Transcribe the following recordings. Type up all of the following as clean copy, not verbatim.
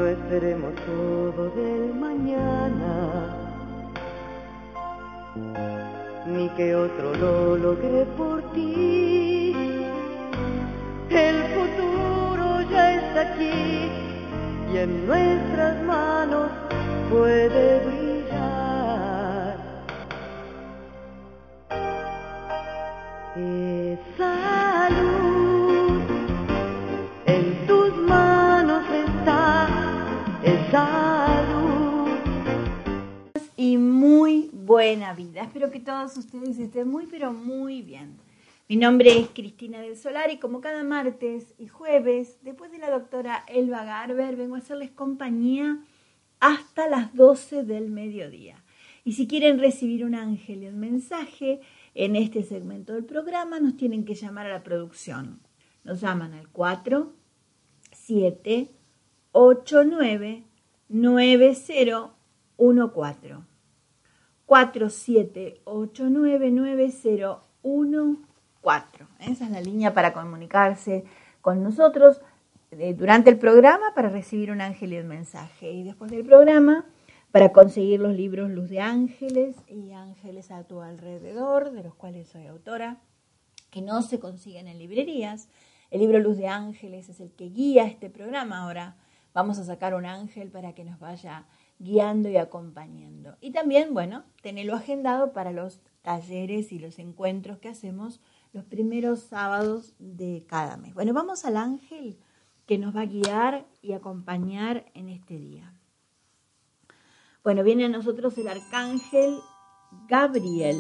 No esperemos todo del mañana, ni que otro lo logre por ti. El futuro ya está aquí y en nuestras manos puede brillar. Esa luz en tus manos está, esa luz. Y muy buena vida. Espero que todos ustedes estén muy, pero muy bien. Mi nombre es Cristina del Solar y como cada martes y jueves, después de la doctora Elba Garber, vengo a hacerles compañía hasta las 12 del mediodía. Y si quieren recibir un ángel y un mensaje en este segmento del programa, nos tienen que llamar a la producción. Nos llaman al 4789-9014. 4789-9014. Esa es la línea para comunicarse con nosotros durante el programa para recibir un ángel y un mensaje. Y después del programa para conseguir los libros Luz de Ángeles y Ángeles a tu alrededor, de los cuales soy autora, que no se consiguen en librerías. El libro Luz de Ángeles es el que guía este programa. Ahora vamos a sacar un ángel para que nos vaya guiando y acompañando. Y también, bueno, tenerlo agendado para los talleres y los encuentros que hacemos los primeros sábados de cada mes. Bueno, vamos al ángel que nos va a guiar y acompañar en este día. Bueno, viene a nosotros el arcángel Gabriel.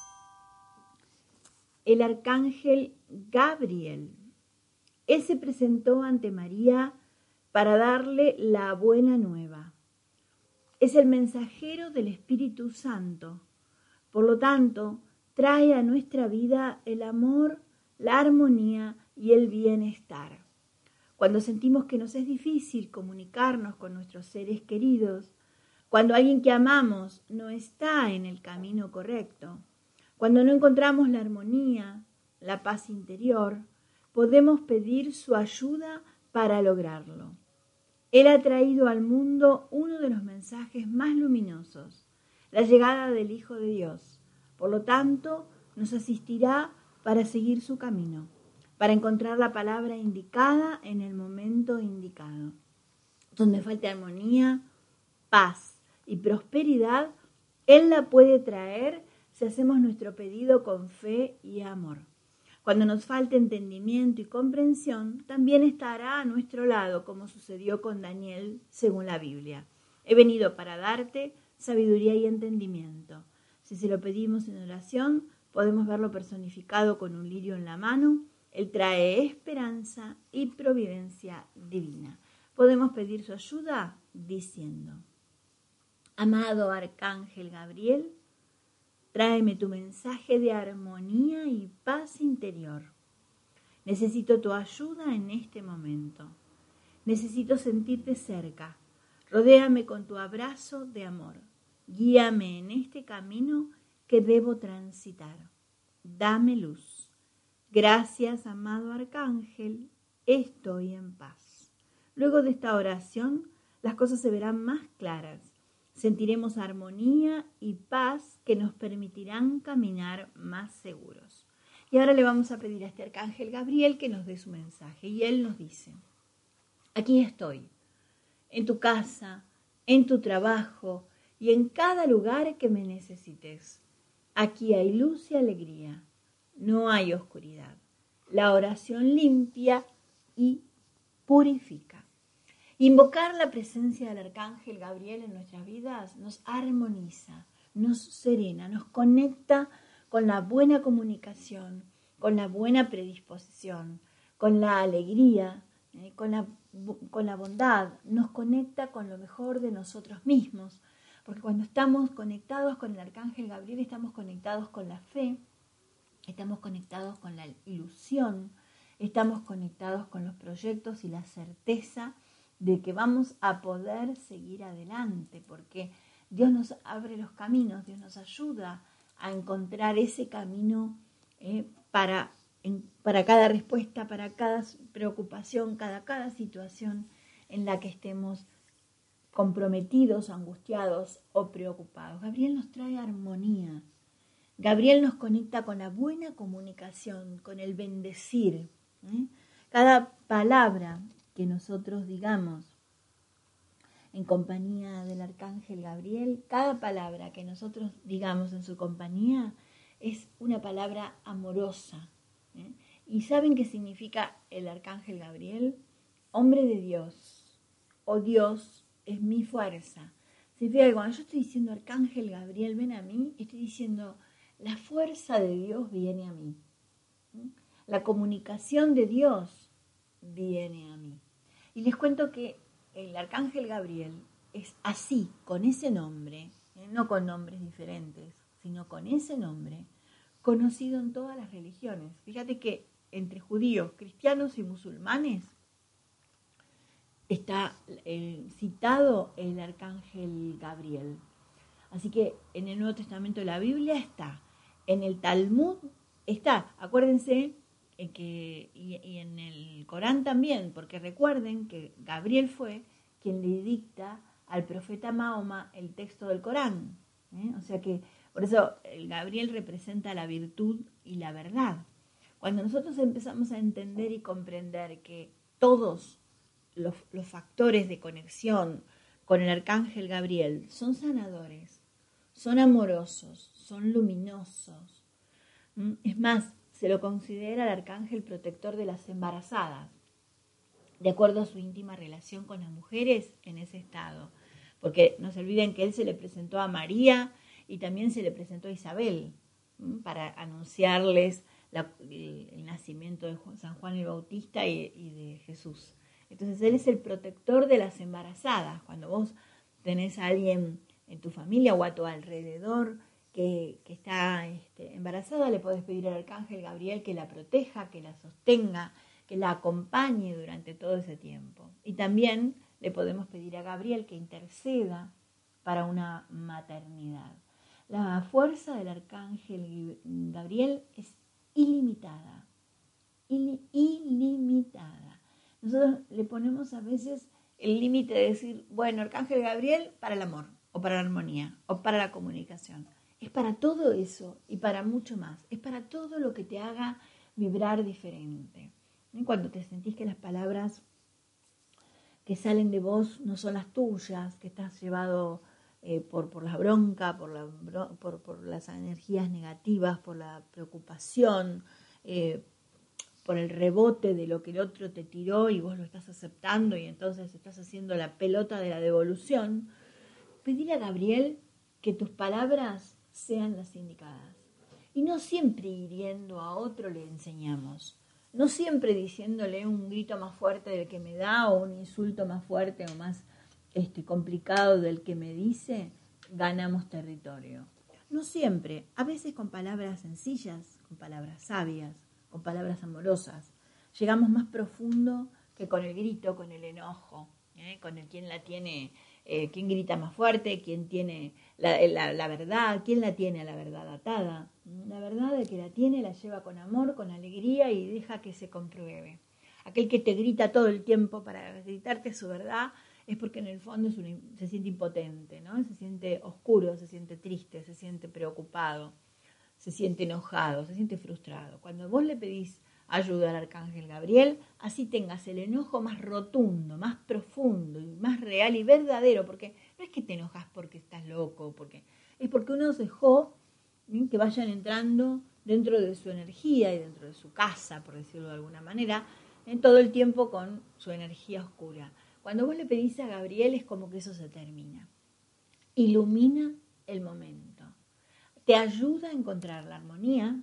El arcángel Gabriel. Él se presentó ante María para darle la buena nueva. Es el mensajero del Espíritu Santo. Por lo tanto, trae a nuestra vida el amor, la armonía y el bienestar. Cuando sentimos que nos es difícil comunicarnos con nuestros seres queridos, cuando alguien que amamos no está en el camino correcto, cuando no encontramos la armonía, la paz interior, podemos pedir su ayuda para lograrlo. Él ha traído al mundo uno de los mensajes más luminosos, la llegada del Hijo de Dios. Por lo tanto, nos asistirá para seguir su camino, para encontrar la palabra indicada en el momento indicado. Donde falte armonía, paz y prosperidad, Él la puede traer si hacemos nuestro pedido con fe y amor. Cuando nos falte entendimiento y comprensión, también estará a nuestro lado, como sucedió con Daniel, según la Biblia. He venido para darte sabiduría y entendimiento. Si se lo pedimos en oración, podemos verlo personificado con un lirio en la mano. Él trae esperanza y providencia divina. Podemos pedir su ayuda diciendo: amado arcángel Gabriel, tráeme tu mensaje de armonía y paz interior. Necesito tu ayuda en este momento. Necesito sentirte cerca. Rodéame con tu abrazo de amor. Guíame en este camino que debo transitar. Dame luz. Gracias, amado arcángel. Estoy en paz. Luego de esta oración, las cosas se verán más claras. Sentiremos armonía y paz que nos permitirán caminar más seguros. Y ahora le vamos a pedir a este arcángel Gabriel que nos dé su mensaje. Y él nos dice: aquí estoy, en tu casa, en tu trabajo y en cada lugar que me necesites. Aquí hay luz y alegría, no hay oscuridad. La oración limpia y purifica. Invocar la presencia del arcángel Gabriel en nuestras vidas nos armoniza, nos serena, nos conecta con la buena comunicación, con la buena predisposición, con la alegría, con la bondad, nos conecta con lo mejor de nosotros mismos, porque cuando estamos conectados con el arcángel Gabriel estamos conectados con la fe, estamos conectados con la ilusión, estamos conectados con los proyectos y la certeza de que vamos a poder seguir adelante, porque Dios nos abre los caminos, Dios nos ayuda a encontrar ese camino para cada respuesta, para cada preocupación, cada situación en la que estemos comprometidos, angustiados o preocupados. Gabriel nos trae armonía. Gabriel nos conecta con la buena comunicación, con el bendecir. Cada palabra que nosotros digamos en compañía del arcángel Gabriel, cada palabra que nosotros digamos en su compañía es una palabra amorosa. ¿Y saben qué significa el arcángel Gabriel? Hombre de Dios, o Dios es mi fuerza. Significa que cuando yo estoy diciendo arcángel Gabriel, ven a mí, estoy diciendo la fuerza de Dios viene a mí. La comunicación de Dios viene a mí. Y les cuento que el arcángel Gabriel es así, con ese nombre, no con nombres diferentes, sino con ese nombre, conocido en todas las religiones. Fíjate que entre judíos, cristianos y musulmanes está citado el arcángel Gabriel. Así que en el Nuevo Testamento de la Biblia está, en el Talmud está, acuérdense y en el Corán también, porque recuerden que Gabriel fue quien le dicta al profeta Mahoma el texto del Corán. O sea que, por eso el Gabriel representa la virtud y la verdad. Cuando nosotros empezamos a entender y comprender que todos los factores de conexión con el arcángel Gabriel son sanadores, son amorosos, son luminosos. Es más, se lo considera el arcángel protector de las embarazadas, de acuerdo a su íntima relación con las mujeres en ese estado. Porque no se olviden que él se le presentó a María y también se le presentó a Isabel para anunciarles el nacimiento de San Juan el Bautista y de Jesús. Entonces él es el protector de las embarazadas. Cuando vos tenés a alguien en tu familia o a tu alrededor que está embarazada, le podés pedir al arcángel Gabriel que la proteja, que la sostenga, que la acompañe durante todo ese tiempo. Y también le podemos pedir a Gabriel que interceda para una maternidad. La fuerza del arcángel Gabriel es ilimitada, ilimitada. Nosotros le ponemos a veces el límite de decir, bueno, arcángel Gabriel para el amor, o para la armonía, o para la comunicación. Es para todo eso y para mucho más. Es para todo lo que te haga vibrar diferente. Cuando te sentís que las palabras que salen de vos no son las tuyas, que estás llevado por la bronca, por las energías negativas, por la preocupación, por el rebote de lo que el otro te tiró y vos lo estás aceptando y entonces estás haciendo la pelota de la devolución, pedirle a Gabriel que tus palabras sean las indicadas. Y no siempre hiriendo a otro le enseñamos. No siempre diciéndole un grito más fuerte del que me da o un insulto más fuerte o más complicado del que me dice, ganamos territorio. No siempre, a veces con palabras sencillas, con palabras sabias, con palabras amorosas. Llegamos más profundo que con el grito, con el enojo, con el quien la tiene, quién grita más fuerte, quién tiene la verdad, quién la tiene a la verdad atada. La verdad, el que la tiene la lleva con amor, con alegría y deja que se compruebe. Aquel que te grita todo el tiempo para gritarte su verdad es porque en el fondo se siente impotente, ¿no? Se siente oscuro, se siente triste, se siente preocupado, se siente enojado, se siente frustrado. Cuando vos le pedís ayuda al arcángel Gabriel, así tengas el enojo más rotundo, más profundo y más real y verdadero, porque no es que te enojas porque estás loco, es porque uno dejó que vayan entrando dentro de su energía y dentro de su casa, por decirlo de alguna manera, en todo el tiempo con su energía oscura. Cuando vos le pedís a Gabriel es como que eso se termina. Ilumina el momento. Te ayuda a encontrar la armonía,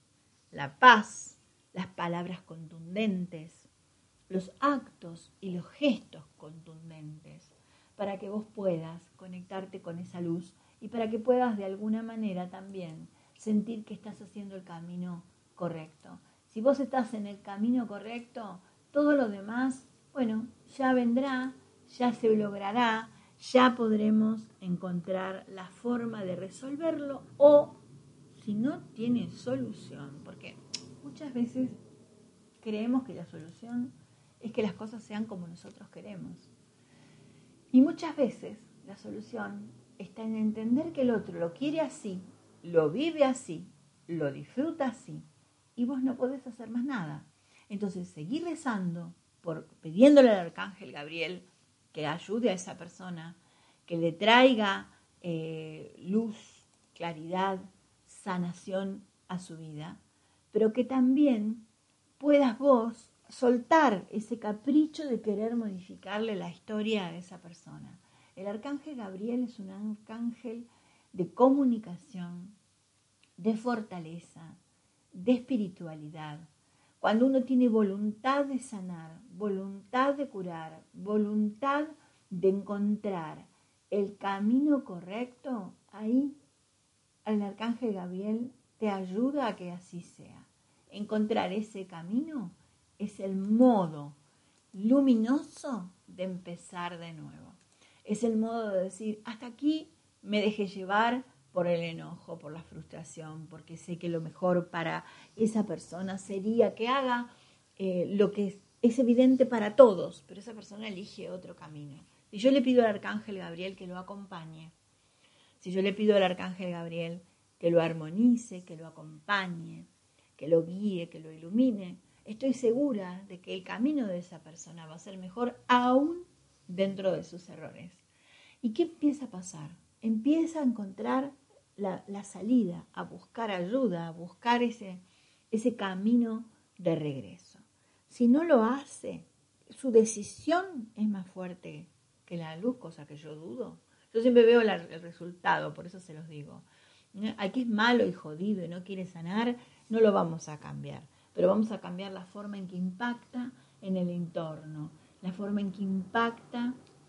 la paz, las palabras contundentes, los actos y los gestos contundentes, para que vos puedas conectarte con esa luz y para que puedas de alguna manera también sentir que estás haciendo el camino correcto. Si vos estás en el camino correcto, todo lo demás, bueno, ya vendrá, ya se logrará, ya podremos encontrar la forma de resolverlo o si no tiene solución, porque muchas veces creemos que la solución es que las cosas sean como nosotros queremos. Y muchas veces la solución está en entender que el otro lo quiere así, lo vive así, lo disfruta así, y vos no podés hacer más nada. Entonces, seguir rezando, pidiéndole al Arcángel Gabriel que ayude a esa persona, que le traiga luz, claridad, sanación a su vida, pero que también puedas vos soltar ese capricho de querer modificarle la historia a esa persona. El Arcángel Gabriel es un arcángel de comunicación, de fortaleza, de espiritualidad. Cuando uno tiene voluntad de sanar, voluntad de curar, voluntad de encontrar el camino correcto, ahí el Arcángel Gabriel te ayuda a que así sea. Encontrar ese camino es el modo luminoso de empezar de nuevo. Es el modo de decir, hasta aquí me dejé llevar por el enojo, por la frustración, porque sé que lo mejor para esa persona sería que haga lo que es evidente para todos, pero esa persona elige otro camino. Si yo le pido al Arcángel Gabriel que lo acompañe, si yo le pido al Arcángel Gabriel que lo armonice, que lo acompañe, que lo guíe, que lo ilumine, estoy segura de que el camino de esa persona va a ser mejor aún dentro de sus errores. ¿Y qué empieza a pasar? Empieza a encontrar la salida, a buscar ayuda, a buscar ese camino de regreso. Si no lo hace, su decisión es más fuerte que la luz, cosa que yo dudo. Yo siempre veo el resultado, por eso se los digo. Al que es malo y jodido y no quiere sanar, no lo vamos a cambiar, pero vamos a cambiar la forma en que impacta en el entorno, la forma en que impacta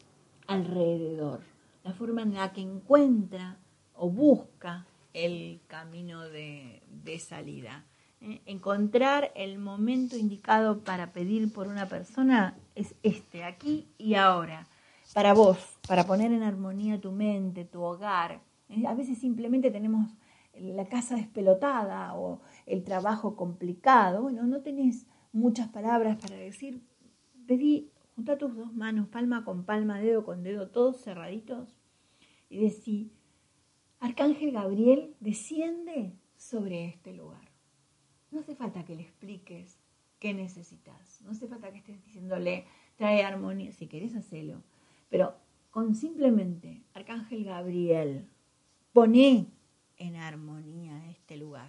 alrededor, la forma en la que encuentra o busca el camino de salida. Encontrar el momento indicado para pedir por una persona es aquí y ahora, para vos, para poner en armonía tu mente, tu hogar. A veces simplemente tenemos la casa despelotada o el trabajo complicado. Bueno, no tenés muchas palabras para decir. Pedí, junta tus dos manos, palma con palma, dedo con dedo, todos cerraditos, y decí, Arcángel Gabriel, desciende sobre este lugar. No hace falta que le expliques qué necesitas. No hace falta que estés diciéndole, trae armonía. Si querés, hacelo. Pero con simplemente, Arcángel Gabriel, poné en armonía este lugar.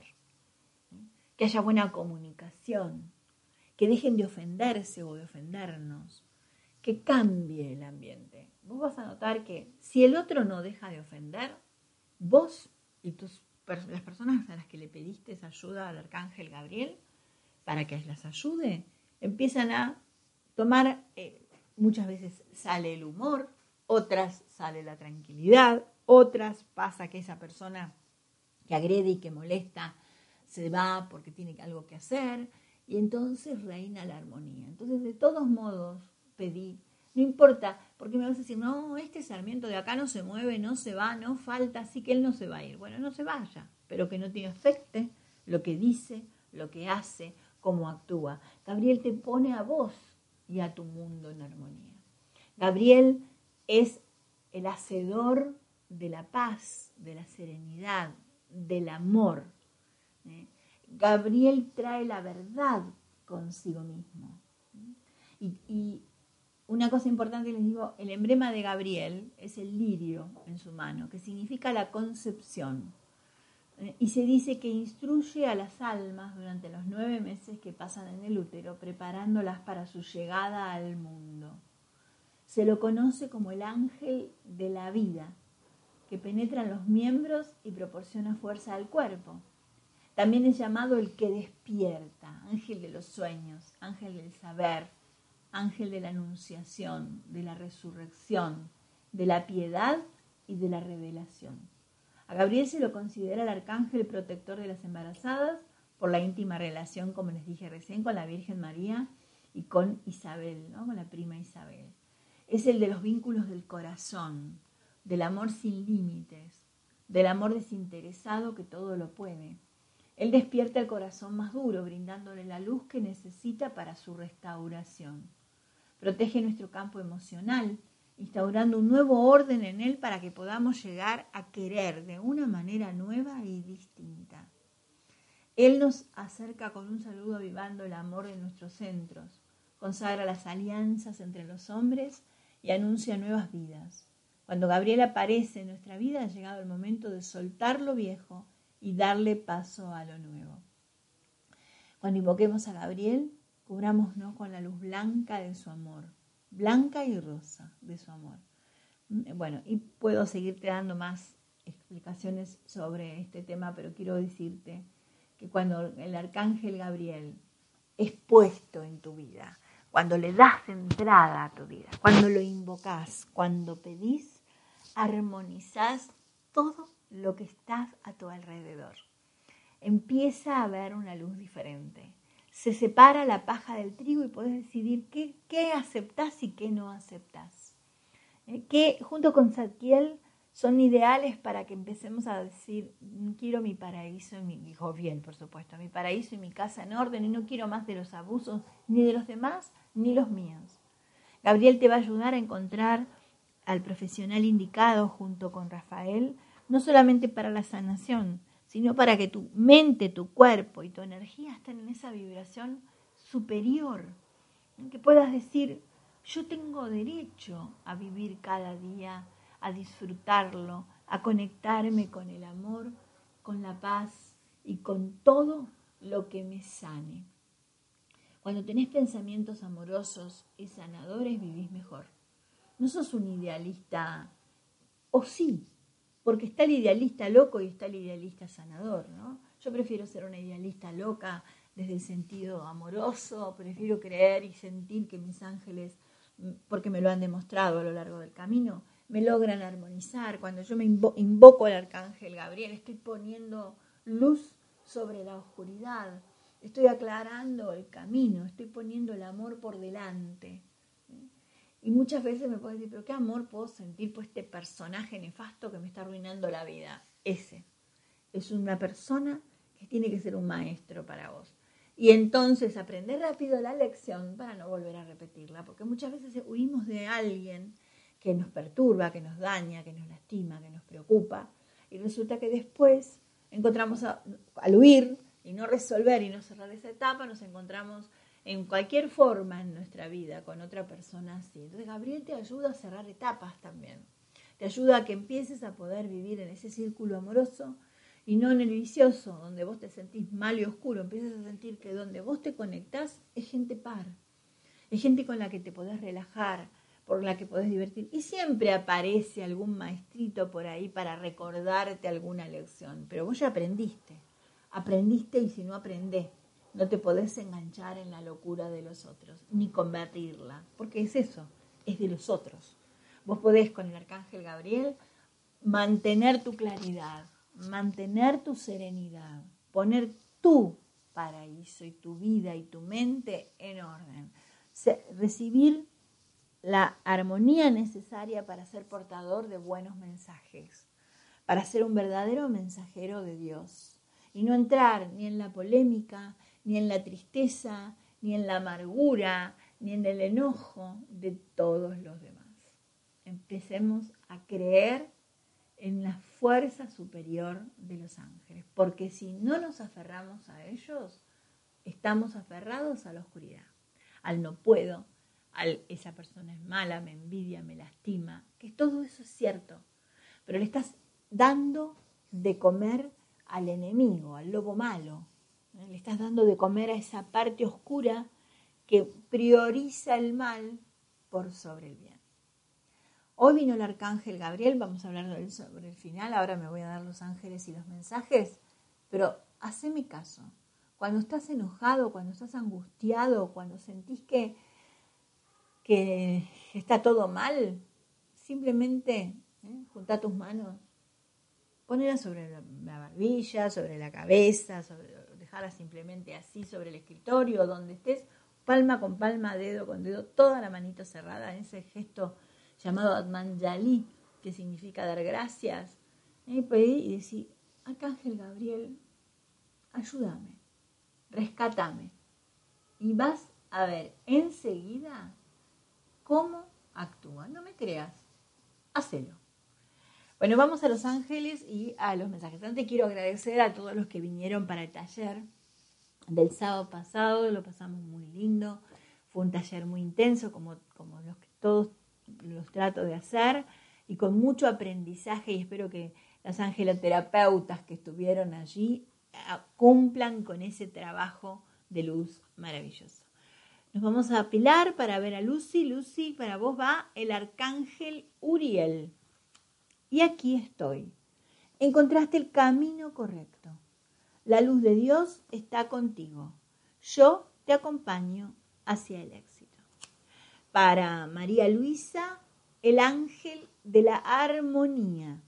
Que haya buena comunicación. Que dejen de ofenderse o de ofendernos. Que cambie el ambiente. Vos vas a notar que si el otro no deja de ofender, vos y las personas a las que le pediste esa ayuda al Arcángel Gabriel, para que las ayude, empiezan a tomar, muchas veces sale el humor, otras sale la tranquilidad, otras pasa que esa persona que agrede y que molesta se va porque tiene algo que hacer, y entonces reina la armonía. Entonces, de todos modos, pedí, no importa, porque me vas a decir, no, este Sarmiento de acá no se mueve, no se va, no falta, así que él no se va a ir. Bueno, no se vaya, pero que no te afecte lo que dice, lo que hace, cómo actúa. Gabriel te pone a vos y a tu mundo en armonía. Gabriel es el hacedor de la paz, de la serenidad, del amor. Gabriel trae la verdad consigo mismo. Y una cosa importante les digo, el emblema de Gabriel es el lirio en su mano, que significa la concepción. Y se dice que instruye a las almas durante los 9 meses que pasan en el útero, preparándolas para su llegada al mundo. Se lo conoce como el ángel de la vida, que penetra en los miembros y proporciona fuerza al cuerpo. También es llamado el que despierta, ángel de los sueños, ángel del saber, ángel de la anunciación, de la resurrección, de la piedad y de la revelación. A Gabriel se lo considera el arcángel protector de las embarazadas por la íntima relación, como les dije recién, con la Virgen María y con Isabel, ¿no? Con la prima Isabel. Es el de los vínculos del corazón, del amor sin límites, del amor desinteresado que todo lo puede. Él despierta el corazón más duro, brindándole la luz que necesita para su restauración. Protege nuestro campo emocional instaurando un nuevo orden en él para que podamos llegar a querer de una manera nueva y distinta. Él nos acerca con un saludo avivando el amor en nuestros centros, consagra las alianzas entre los hombres y anuncia nuevas vidas. Cuando Gabriel aparece en nuestra vida, ha llegado el momento de soltar lo viejo y darle paso a lo nuevo. Cuando invoquemos a Gabriel, cubrámonos con la luz blanca de su amor, blanca y rosa de su amor. Bueno, y puedo seguirte dando más explicaciones sobre este tema, pero quiero decirte que cuando el arcángel Gabriel es puesto en tu vida, cuando le das entrada a tu vida, cuando lo invocás, cuando pedís, armonizás todo lo que estás a tu alrededor. Empieza a haber una luz diferente. Se separa la paja del trigo y podés decidir qué aceptás y qué no aceptás. Que junto con Zadkiel son ideales para que empecemos a decir, quiero mi paraíso, dijo bien, por supuesto, mi paraíso y mi casa en orden, y no quiero más de los abusos, ni de los demás, ni los míos. Gabriel te va a ayudar a encontrar al profesional indicado junto con Rafael, no solamente para la sanación, sino para que tu mente, tu cuerpo y tu energía estén en esa vibración superior, que puedas decir, yo tengo derecho a vivir cada día, a disfrutarlo, a conectarme con el amor, con la paz y con todo lo que me sane. Cuando tenés pensamientos amorosos y sanadores, vivís mejor. No sos un idealista, o sí, porque está el idealista loco y está el idealista sanador, ¿no? Yo prefiero ser una idealista loca desde el sentido amoroso, prefiero creer y sentir que mis ángeles, porque me lo han demostrado a lo largo del camino, me logran armonizar. Cuando yo me invoco al arcángel Gabriel, estoy poniendo luz sobre la oscuridad, estoy aclarando el camino, estoy poniendo el amor por delante. Y muchas veces me puedes decir, pero ¿qué amor puedo sentir por este personaje nefasto que me está arruinando la vida? Ese es una persona que tiene que ser un maestro para vos. Y entonces aprender rápido la lección para no volver a repetirla, porque muchas veces huimos de alguien que nos perturba, que nos daña, que nos lastima, que nos preocupa, y resulta que después encontramos al huir y no resolver y no cerrar esa etapa, nos encontramos en cualquier forma en nuestra vida con otra persona así. Entonces Gabriel te ayuda a cerrar etapas también. Te ayuda a que empieces a poder vivir en ese círculo amoroso y no en el vicioso, donde vos te sentís mal y oscuro. Empiezas a sentir que donde vos te conectás es gente par. Es gente con la que te podés relajar, por la que podés divertir. Y siempre aparece algún maestrito por ahí para recordarte alguna lección. Pero vos ya aprendiste. Aprendiste y si no aprendés, no te podés enganchar en la locura de los otros, ni combatirla, porque es eso, es de los otros. Vos podés con el arcángel Gabriel mantener tu claridad, mantener tu serenidad, poner tu paraíso y tu vida y tu mente en orden. Recibir la armonía necesaria para ser portador de buenos mensajes, para ser un verdadero mensajero de Dios. Y no entrar ni en la polémica, ni en la tristeza, ni en la amargura, ni en el enojo de todos los demás. Empecemos a creer en la fuerza superior de los ángeles, porque si no nos aferramos a ellos, estamos aferrados a la oscuridad, al no puedo, al esa persona es mala, me envidia, me lastima, que todo eso es cierto, pero le estás dando de comer al enemigo, al lobo malo. Le estás dando de comer a esa parte oscura que prioriza el mal por sobre el bien. Hoy vino el arcángel Gabriel, vamos a hablar sobre el final, ahora me voy a dar los ángeles y los mensajes, pero haceme caso. Cuando estás enojado, cuando estás angustiado, cuando sentís que está todo mal, simplemente juntá tus manos, ponela sobre la barbilla, sobre la cabeza, dejarla simplemente así sobre el escritorio, donde estés, palma con palma, dedo con dedo, toda la manito cerrada, en ese gesto llamado Atmanjali, que significa dar gracias, y decir, arcángel Gabriel, ayúdame, rescátame. Y vas a ver enseguida cómo actúa. No me creas, hacelo. Bueno, vamos a los ángeles y a los mensajes. Antes quiero agradecer a todos los que vinieron para el taller del sábado pasado. Lo pasamos muy lindo. Fue un taller muy intenso, como los que todos los trato de hacer, y con mucho aprendizaje, y espero que las angeloterapeutas que estuvieron allí cumplan con ese trabajo de luz maravilloso. Nos vamos a apilar para ver a Lucy. Lucy, para vos va el arcángel Uriel. Y aquí estoy. Encontraste el camino correcto. La luz de Dios está contigo. Yo te acompaño hacia el éxito. Para María Luisa, el ángel de la armonía.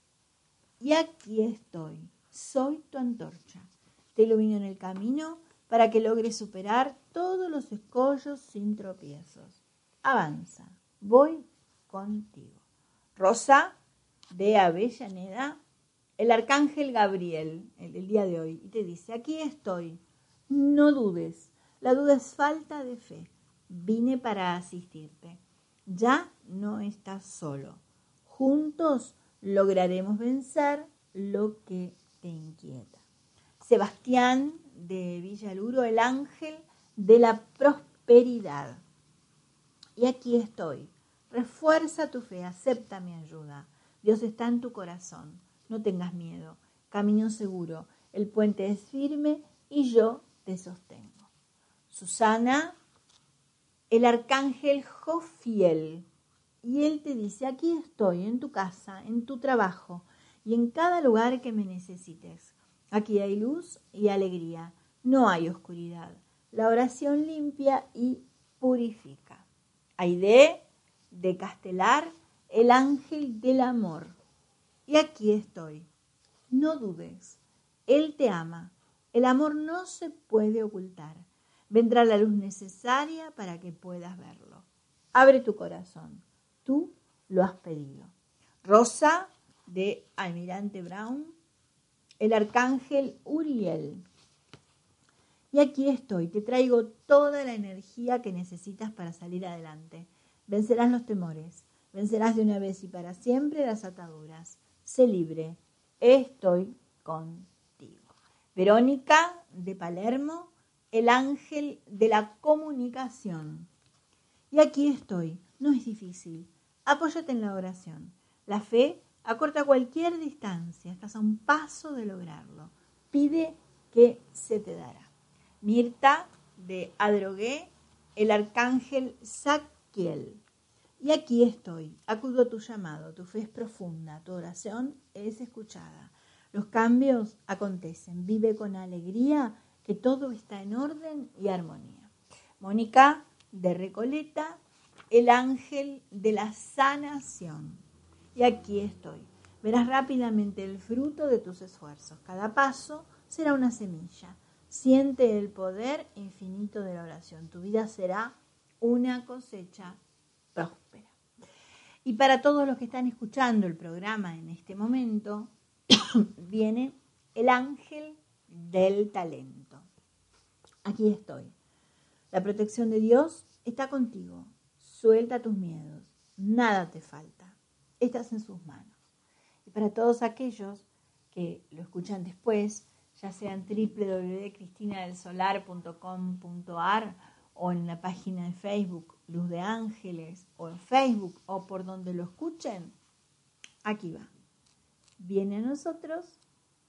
Y aquí estoy. Soy tu antorcha. Te ilumino en el camino para que logres superar todos los escollos sin tropiezos. Avanza. Voy contigo. Rosa, de Avellaneda, el arcángel Gabriel, el día de hoy, y te dice, aquí estoy, no dudes, la duda es falta de fe, vine para asistirte, ya no estás solo, juntos lograremos vencer lo que te inquieta. Sebastián, de Villaluro, el ángel de la prosperidad, y aquí estoy, refuerza tu fe, acepta mi ayuda. Dios está en tu corazón, no tengas miedo, camino seguro, el puente es firme y yo te sostengo. Susana, el arcángel Jofiel, y él te dice, aquí estoy, en tu casa, en tu trabajo y en cada lugar que me necesites. Aquí hay luz y alegría, no hay oscuridad. La oración limpia y purifica. Aide, de Castelar, el ángel del amor. Y aquí estoy. No dudes. Él te ama. El amor no se puede ocultar. Vendrá la luz necesaria para que puedas verlo. Abre tu corazón. Tú lo has pedido. Rosa, de Almirante Brown, el arcángel Uriel. Y aquí estoy. Te traigo toda la energía que necesitas para salir adelante. Vencerás los temores. Vencerás de una vez y para siempre las ataduras. Sé libre. Estoy contigo. Verónica, de Palermo, el ángel de la comunicación. Y aquí estoy. No es difícil. Apóyate en la oración. La fe acorta cualquier distancia. Estás a un paso de lograrlo. Pide que se te dará. Mirta, de Adrogué, el arcángel Zadkiel. Y aquí estoy, acudo a tu llamado, tu fe es profunda, tu oración es escuchada. Los cambios acontecen, vive con alegría que todo está en orden y armonía. Mónica, de Recoleta, el ángel de la sanación. Y aquí estoy, verás rápidamente el fruto de tus esfuerzos. Cada paso será una semilla. Siente el poder infinito de la oración. Tu vida será una cosecha próspera. Y para todos los que están escuchando el programa en este momento, viene el ángel del talento. Aquí estoy. La protección de Dios está contigo. Suelta tus miedos. Nada te falta. Estás en sus manos. Y para todos aquellos que lo escuchan después, ya sea en www.cristinadelsolar.com.ar o en la página de Facebook Luz de Ángeles, o en Facebook, o por donde lo escuchen, aquí va. Viene a nosotros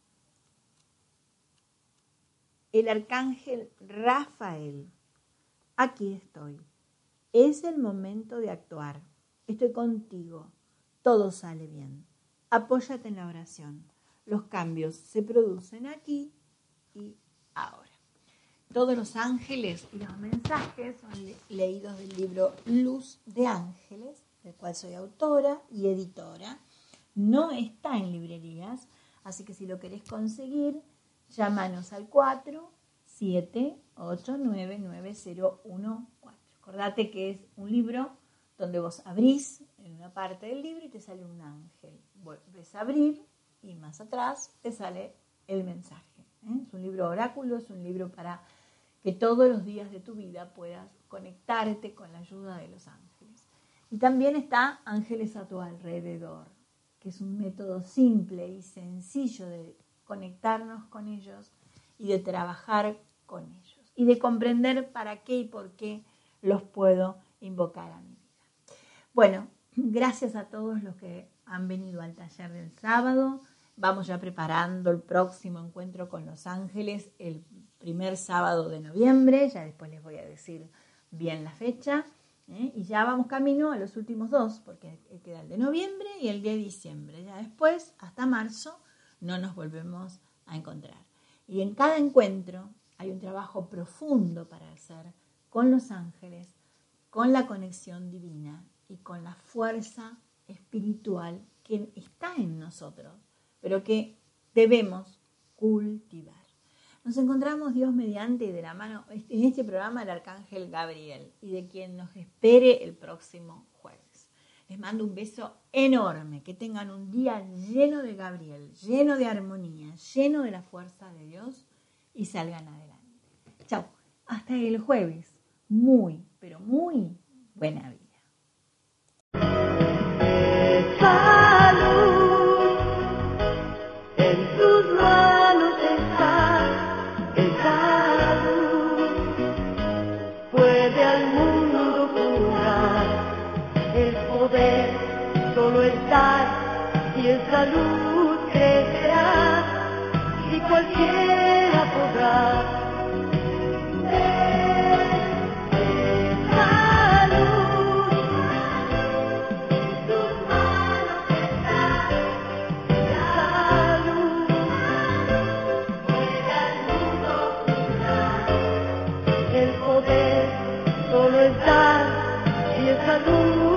el arcángel Rafael. Aquí estoy. Es el momento de actuar. Estoy contigo. Todo sale bien. Apóyate en la oración. Los cambios se producen aquí y ahora. Todos los ángeles y los mensajes son leídos del libro Luz de Ángeles, del cual soy autora y editora. No está en librerías, así que si lo querés conseguir, llámanos al 47899014. Acordate que es un libro donde vos abrís en una parte del libro y te sale un ángel. Vuelves a abrir y más atrás te sale el mensaje. Es un libro oráculo, es un libro para que todos los días de tu vida puedas conectarte con la ayuda de los ángeles. Y también está Ángeles a tu alrededor, que es un método simple y sencillo de conectarnos con ellos y de trabajar con ellos y de comprender para qué y por qué los puedo invocar a mi vida. Bueno, gracias a todos los que han venido al taller del sábado. Vamos ya preparando el próximo encuentro con los ángeles el primer sábado de noviembre. Ya después les voy a decir bien la fecha. Y ya vamos camino a los últimos dos, porque queda el de noviembre y el de diciembre. Ya después, hasta marzo, no nos volvemos a encontrar. Y en cada encuentro hay un trabajo profundo para hacer con los ángeles, con la conexión divina y con la fuerza espiritual que está en nosotros, pero que debemos cultivar. Nos encontramos Dios mediante y de la mano en este programa del Arcángel Gabriel y de quien nos espere el próximo jueves. Les mando un beso enorme, que tengan un día lleno de Gabriel, lleno de armonía, lleno de la fuerza de Dios y salgan adelante. Chau, hasta el jueves. Muy, pero muy buena vida. Salud, en tus manos está esa luz, puede al mundo curar, el poder solo está y esa luz crecerá y cualquiera podrá. Solo estar y esa luz